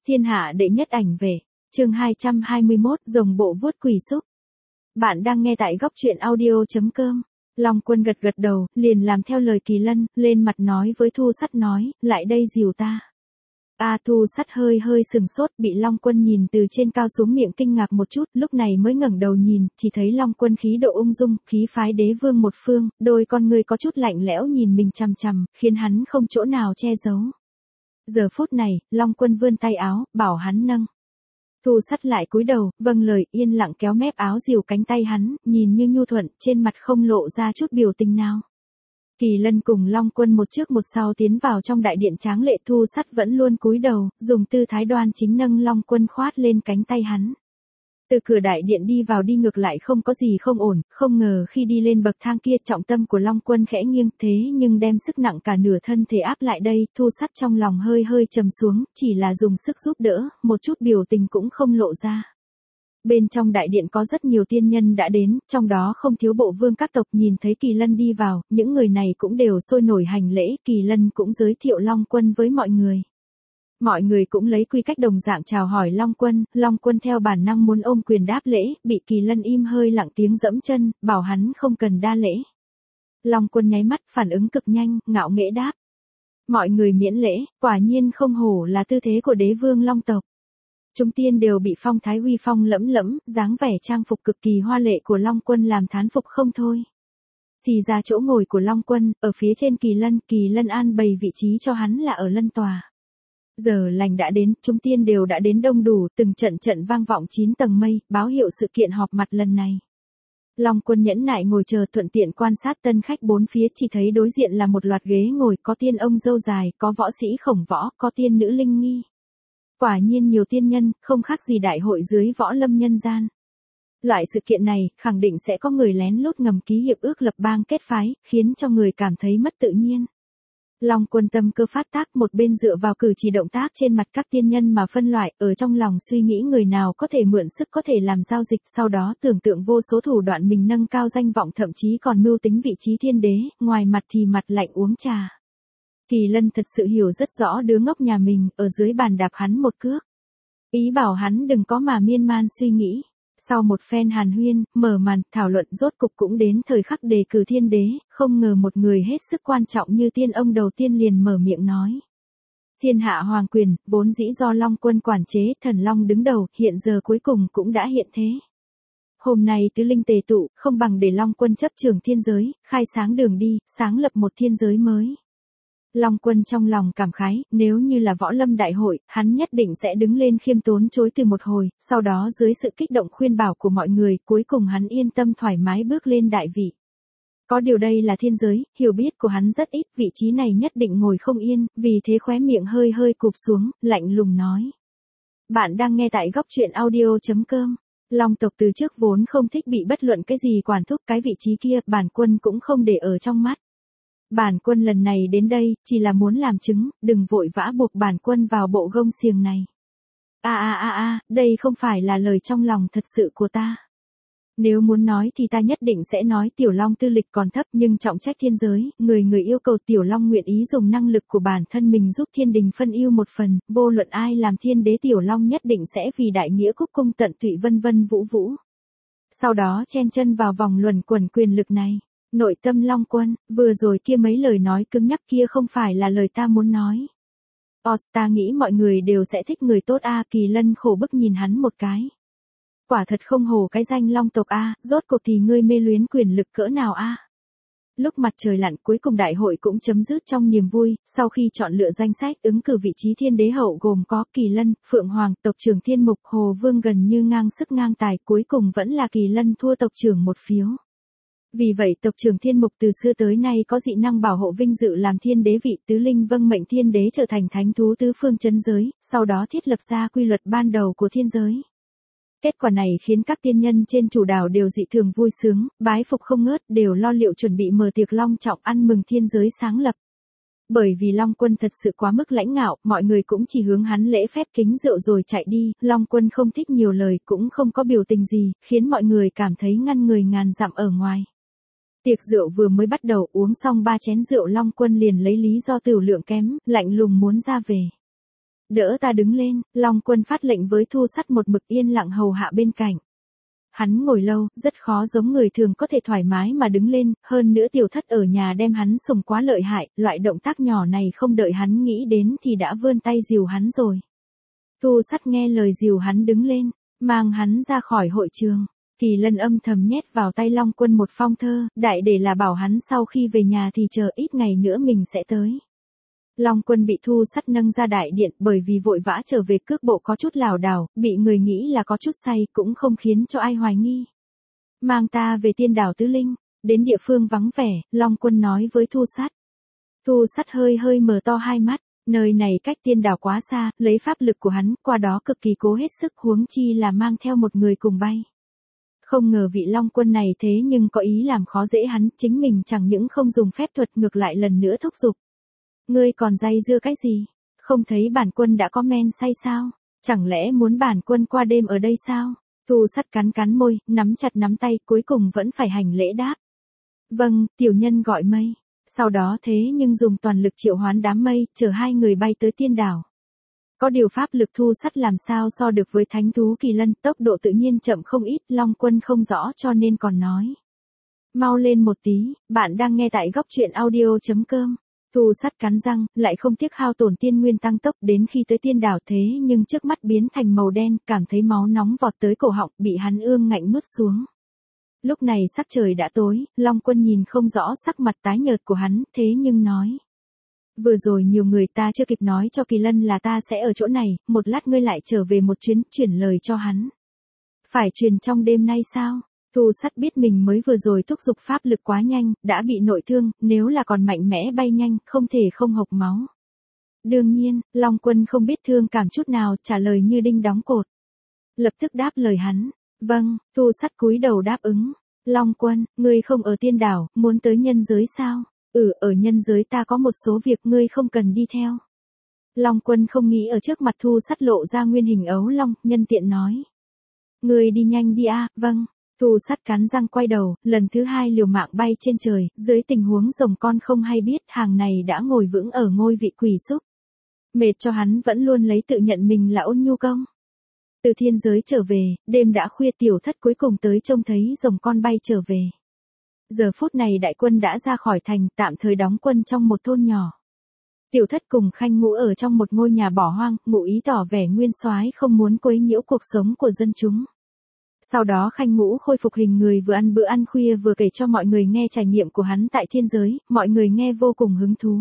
Thiên hạ đệ nhất ảnh vệ, chương 221, rồng bộ vuốt quỷ xúc. Bạn đang nghe tại góc truyện audio.com. Long Quân gật gật đầu, liền làm theo lời Kỳ Lân, lên mặt nói với Thu Sắt nói, lại đây dìu ta. Thu Sắt hơi sừng sốt, bị Long Quân nhìn từ trên cao xuống miệng kinh ngạc một chút, lúc này mới ngẩng đầu nhìn, chỉ thấy Long Quân khí độ ung dung, khí phái đế vương một phương, đôi con người có chút lạnh lẽo nhìn mình chằm chằm, khiến hắn không chỗ nào che giấu. Giờ phút này, Long Quân vươn tay áo, bảo hắn nâng. Thu Sắt lại cúi đầu, vâng lời, yên lặng kéo mép áo dìu cánh tay hắn, nhìn như nhu thuận, trên mặt không lộ ra chút biểu tình nào. Kỳ Lân cùng Long Quân một trước một sau tiến vào trong đại điện tráng lệ. Thu Sắt vẫn luôn cúi đầu, dùng tư thái đoan chính nâng Long Quân khoát lên cánh tay hắn. Từ cửa đại điện đi vào đi ngược lại không có gì không ổn, không ngờ khi đi lên bậc thang kia trọng tâm của Long Quân khẽ nghiêng thế nhưng đem sức nặng cả nửa thân thể áp lại đây. Thu Sắt trong lòng hơi trầm xuống, chỉ là dùng sức giúp đỡ, một chút biểu tình cũng không lộ ra. Bên trong đại điện có rất nhiều tiên nhân đã đến, trong đó không thiếu bộ vương các tộc. Nhìn thấy Kỳ Lân đi vào, những người này cũng đều sôi nổi hành lễ. Kỳ Lân cũng giới thiệu Long Quân với mọi người. Mọi người cũng lấy quy cách đồng dạng chào hỏi Long Quân theo bản năng muốn ôm quyền đáp lễ, bị Kỳ Lân im hơi lặng tiếng dẫm chân, bảo hắn không cần đa lễ. Long Quân nháy mắt, phản ứng cực nhanh, ngạo nghễ đáp. Mọi người miễn lễ, quả nhiên không hổ là tư thế của đế vương Long tộc. Chúng tiên đều bị phong thái uy phong lẫm lẫm, dáng vẻ trang phục cực kỳ hoa lệ của Long Quân làm thán phục không thôi. Thì ra chỗ ngồi của Long Quân, ở phía trên Kỳ Lân an bày vị trí cho hắn là ở lân tòa. Giờ lành đã đến, chúng tiên đều đã đến đông đủ, từng trận vang vọng 9 tầng mây, báo hiệu sự kiện họp mặt lần này. Long Quân nhẫn nại ngồi chờ thuận tiện quan sát tân khách bốn phía, chỉ thấy đối diện là một loạt ghế ngồi, có tiên ông dâu dài, có võ sĩ khổng võ, có tiên nữ linh nghi. Quả nhiên nhiều tiên nhân, không khác gì đại hội dưới võ lâm nhân gian. Loại sự kiện này, khẳng định sẽ có người lén lút ngầm ký hiệp ước lập bang kết phái, khiến cho người cảm thấy mất tự nhiên. Long Quân tâm cơ phát tác, một bên dựa vào cử chỉ động tác trên mặt các tiên nhân mà phân loại, ở trong lòng suy nghĩ người nào có thể mượn sức có thể làm giao dịch, sau đó tưởng tượng vô số thủ đoạn mình nâng cao danh vọng, thậm chí còn mưu tính vị trí thiên đế, ngoài mặt thì mặt lạnh uống trà. Kỳ Lân thật sự hiểu rất rõ đứa ngốc nhà mình, ở dưới bàn đạp hắn một cước. Ý bảo hắn đừng có mà miên man suy nghĩ. Sau một phen hàn huyên, mở màn, thảo luận rốt cục cũng đến thời khắc đề cử thiên đế, không ngờ một người hết sức quan trọng như tiên ông đầu tiên liền mở miệng nói. Thiên hạ hoàng quyền, vốn dĩ do Long Quân quản chế, thần Long đứng đầu, hiện giờ cuối cùng cũng đã hiện thế. Hôm nay tứ linh tề tụ, không bằng để Long Quân chấp trường thiên giới, khai sáng đường đi, sáng lập một thiên giới mới. Long Quân trong lòng cảm khái, nếu như là võ lâm đại hội, hắn nhất định sẽ đứng lên khiêm tốn chối từ một hồi, sau đó dưới sự kích động khuyên bảo của mọi người, cuối cùng hắn yên tâm thoải mái bước lên đại vị. Có điều đây là thiên giới, hiểu biết của hắn rất ít, vị trí này nhất định ngồi không yên, vì thế khóe miệng hơi cụp xuống, lạnh lùng nói. Bạn đang nghe tại góc truyện audio.com. Long tộc từ trước vốn không thích bị bất luận cái gì quản thúc, cái vị trí kia, bản quân cũng không để ở trong mắt. Bản quân lần này đến đây, chỉ là muốn làm chứng, đừng vội vã buộc bản quân vào bộ gông xiềng này. Đây không phải là lời trong lòng thật sự của ta. Nếu muốn nói thì ta nhất định sẽ nói Tiểu Long tư lịch còn thấp nhưng trọng trách thiên giới, người yêu cầu Tiểu Long nguyện ý dùng năng lực của bản thân mình giúp thiên đình phân ưu một phần, vô luận ai làm thiên đế Tiểu Long nhất định sẽ vì đại nghĩa cúc cung tận tụy vân vũ. Sau đó chen chân vào vòng luẩn quẩn quyền lực này. Nội tâm Long Quân, vừa rồi kia mấy lời nói cứng nhắc kia không phải là lời ta muốn nói. Ta nghĩ mọi người đều sẽ thích người tốt Kỳ Lân khổ bức nhìn hắn một cái. Quả thật không hổ cái danh Long tộc rốt cuộc thì ngươi mê luyến quyền lực cỡ nào Lúc mặt trời lặn cuối cùng đại hội cũng chấm dứt trong niềm vui, sau khi chọn lựa danh sách ứng cử vị trí thiên đế hậu gồm có Kỳ Lân, Phượng Hoàng, tộc trưởng Thiên Mục, Hồ Vương gần như ngang sức ngang tài, cuối cùng vẫn là Kỳ Lân thua tộc trưởng một phiếu. Vì vậy tộc trưởng Thiên Mục từ xưa tới nay có dị năng bảo hộ vinh dự làm thiên đế vị, tứ linh vâng mệnh thiên đế trở thành thánh thú tứ phương chấn giới, sau đó thiết lập ra quy luật ban đầu của thiên giới. Kết quả này khiến các tiên nhân trên chủ đảo đều dị thường vui sướng, bái phục không ngớt, đều lo liệu chuẩn bị mở tiệc long trọng ăn mừng thiên giới sáng lập. Bởi vì Long Quân thật sự quá mức lãnh ngạo, mọi người cũng chỉ hướng hắn lễ phép kính rượu rồi chạy đi, Long Quân không thích nhiều lời cũng không có biểu tình gì, khiến mọi người cảm thấy ngăn người ngàn dặm ở ngoài. Tiệc rượu vừa mới bắt đầu, uống xong 3 chén rượu Long Quân liền lấy lý do tửu lượng kém, lạnh lùng muốn ra về. đỡ ta đứng lên, Long Quân phát lệnh với Thu Sắt một mực yên lặng hầu hạ bên cạnh. Hắn ngồi lâu, rất khó giống người thường có thể thoải mái mà đứng lên, hơn nữa Tiểu Thất ở nhà đem hắn sủng quá lợi hại, loại động tác nhỏ này không đợi hắn nghĩ đến thì đã vươn tay dìu hắn rồi. Thu Sắt nghe lời dìu hắn đứng lên, mang hắn ra khỏi hội trường. Kỳ Lân âm thầm nhét vào tay Long Quân một phong thơ, đại để là bảo hắn sau khi về nhà thì chờ ít ngày nữa mình sẽ tới. Long Quân bị Thu Sắt nâng ra đại điện, bởi vì vội vã trở về cước bộ có chút lảo đảo, bị người nghĩ là có chút say cũng không khiến cho ai hoài nghi. Mang ta về Tiên Đảo Tứ Linh, đến địa phương vắng vẻ, Long Quân nói với Thu Sắt. Thu Sắt hơi hơi mở to hai mắt, nơi này cách Tiên Đảo quá xa, lấy pháp lực của hắn, qua đó cực kỳ cố hết sức, huống chi là mang theo một người cùng bay. Không ngờ vị Long Quân này thế nhưng có ý làm khó dễ hắn, chính mình chẳng những không dùng phép thuật ngược lại lần nữa thúc giục. Ngươi còn day dưa cái gì? Không thấy bản quân đã có men say sao? Chẳng lẽ muốn bản quân qua đêm ở đây sao? Thu Sắt cắn cắn môi, nắm chặt nắm tay, cuối cùng vẫn phải hành lễ đáp. Vâng, tiểu nhân gọi mây. Sau đó thế nhưng dùng toàn lực triệu hoán đám mây, chở hai người bay tới Tiên Đảo. Có điều pháp lực Thu Sắt làm sao so được với thánh thú Kỳ Lân, tốc độ tự nhiên chậm không ít, Long Quân không rõ cho nên còn nói. Mau lên một tí, bạn đang nghe tại góc truyện audio.com. Thu Sắt cắn răng, lại không tiếc hao tổn tiên nguyên tăng tốc, đến khi tới Tiên Đảo thế nhưng trước mắt biến thành màu đen, cảm thấy máu nóng vọt tới cổ họng, bị hắn ương ngạnh nuốt xuống. Lúc này sắc trời đã tối, Long Quân nhìn không rõ sắc mặt tái nhợt của hắn, thế nhưng nói. Vừa rồi nhiều người ta chưa kịp nói cho Kỳ Lân là ta sẽ ở chỗ này, một lát ngươi lại trở về một chuyến, chuyển lời cho hắn. Phải truyền trong đêm nay sao? Thu Sắt biết mình mới vừa rồi thúc giục pháp lực quá nhanh, đã bị nội thương, nếu là còn mạnh mẽ bay nhanh, không thể không hộc máu. Đương nhiên, Long Quân không biết thương cảm chút nào, trả lời như đinh đóng cột. Lập tức đáp lời hắn. Vâng, Thu Sắt cúi đầu đáp ứng. Long Quân, ngươi không ở Tiên Đảo, muốn tới nhân giới sao? Ở nhân giới ta có một số việc ngươi không cần đi theo. Long Quân không nghĩ ở trước mặt Thu Sắt lộ ra nguyên hình ấu long, nhân tiện nói. Ngươi đi nhanh đi a, vâng. Thu Sắt cắn răng quay đầu, lần thứ hai liều mạng bay trên trời, dưới tình huống rồng con không hay biết hàng này đã ngồi vững ở ngôi vị quỷ xúc. Mệt cho hắn vẫn luôn lấy tự nhận mình là ôn nhu công. Từ thiên giới trở về, đêm đã khuya Tiểu Thất cuối cùng tới trông thấy rồng con bay trở về. Giờ phút này đại quân đã ra khỏi thành, tạm thời đóng quân trong một thôn nhỏ. Tiểu Thất cùng Khanh Ngũ ở trong một ngôi nhà bỏ hoang, ngụ ý tỏ vẻ nguyên soái không muốn quấy nhiễu cuộc sống của dân chúng. Sau đó Khanh Ngũ khôi phục hình người, vừa ăn bữa ăn khuya vừa kể cho mọi người nghe trải nghiệm của hắn tại thiên giới, mọi người nghe vô cùng hứng thú.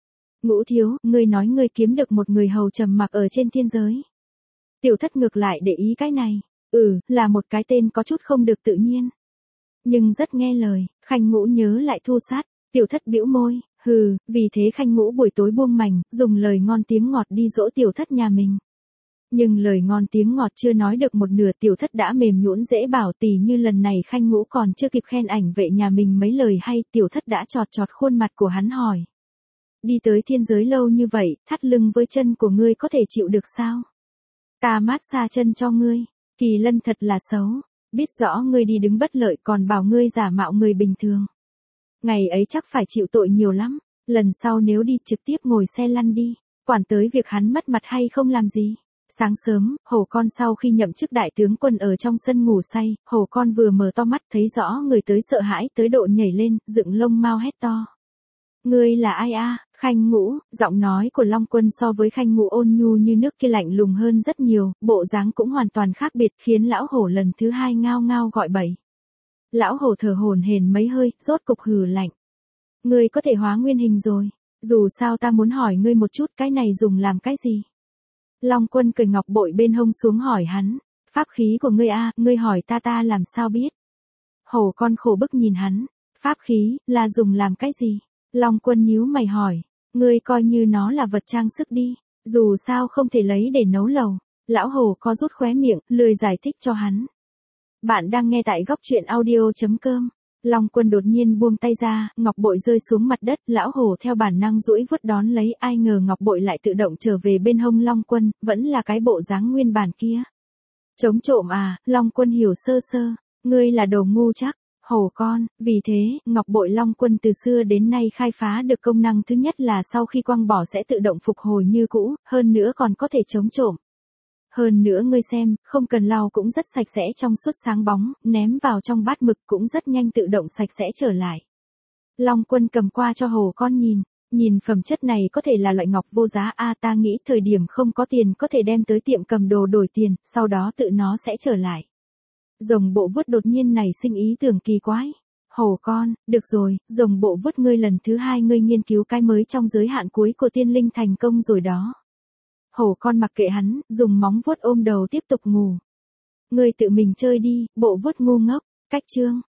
Ngũ thiếu, ngươi nói ngươi kiếm được một người hầu trầm mặc ở trên thiên giới. Tiểu Thất ngược lại để ý cái này. Là một cái tên có chút không được tự nhiên. Nhưng rất nghe lời, Khanh Ngũ nhớ lại Thu Sắt, Tiểu Thất bĩu môi, vì thế Khanh Ngũ buổi tối buông mành, dùng lời ngon tiếng ngọt đi dỗ Tiểu Thất nhà mình. Nhưng lời ngon tiếng ngọt chưa nói được một nửa Tiểu Thất đã mềm nhũn dễ bảo, tỉ như lần này Khanh Ngũ còn chưa kịp khen ảnh vệ nhà mình mấy lời hay, Tiểu Thất đã chọt chọt khuôn mặt của hắn hỏi. Đi tới thiên giới lâu như vậy, thắt lưng với chân của ngươi có thể chịu được sao? Ta mát xa chân cho ngươi. Kỳ Lân thật là xấu, biết rõ ngươi đi đứng bất lợi còn bảo ngươi giả mạo người bình thường. Ngày ấy chắc phải chịu tội nhiều lắm, lần sau nếu đi trực tiếp ngồi xe lăn đi, quản tới việc hắn mất mặt hay không làm gì. Sáng sớm, Hổ Con sau khi nhậm chức đại tướng quân ở trong sân ngủ say, Hổ Con vừa mở to mắt thấy rõ người tới sợ hãi tới độ nhảy lên, dựng lông mao hét to. Ngươi là ai a? Khanh Ngũ, giọng nói của Long Quân so với Khanh Ngũ ôn nhu như nước kia lạnh lùng hơn rất nhiều, bộ dáng cũng hoàn toàn khác biệt, khiến lão hổ lần thứ hai ngao ngao gọi bậy. Lão hổ thở hổn hển mấy hơi, rốt cục hừ lạnh. Ngươi có thể hóa nguyên hình rồi, dù sao ta muốn hỏi ngươi một chút, cái này dùng làm cái gì? Long Quân cởi ngọc bội bên hông xuống hỏi hắn, pháp khí của ngươi a, ngươi hỏi ta làm sao biết? Hổ Con khổ bức nhìn hắn, pháp khí, là dùng làm cái gì? Long Quân nhíu mày hỏi, ngươi coi như nó là vật trang sức đi, dù sao không thể lấy để nấu lẩu. Lão hổ co rút khóe miệng, lười giải thích cho hắn. Bạn đang nghe tại góc truyện audio.com. Long Quân đột nhiên buông tay ra, ngọc bội rơi xuống mặt đất, lão hổ theo bản năng duỗi vuốt đón lấy, ai ngờ ngọc bội lại tự động trở về bên hông Long Quân, vẫn là cái bộ dáng nguyên bản kia. Chống trộm à? Long Quân hiểu sơ sơ, ngươi là đồ ngu chắc. Hổ con, vì thế, ngọc bội long quân từ xưa đến nay khai phá được công năng thứ nhất là sau khi quăng bỏ sẽ tự động phục hồi như cũ, hơn nữa còn có thể chống trộm. Hơn nữa ngươi xem, không cần lau cũng rất sạch sẽ trong suốt sáng bóng, ném vào trong bát mực cũng rất nhanh tự động sạch sẽ trở lại. Long quân cầm qua cho hổ con nhìn phẩm chất này có thể là loại ngọc vô giá ta nghĩ thời điểm không có tiền có thể đem tới tiệm cầm đồ đổi tiền, sau đó tự nó sẽ trở lại. Rồng bộ vuốt đột nhiên nảy sinh ý tưởng kỳ quái. Hổ con, được rồi, rồng bộ vuốt ngươi lần thứ 2 ngươi nghiên cứu cái mới trong giới hạn cuối của tiên linh thành công rồi đó. Hổ con mặc kệ hắn, dùng móng vuốt ôm đầu tiếp tục ngủ. Ngươi tự mình chơi đi, bộ vuốt ngu ngốc, cách chương.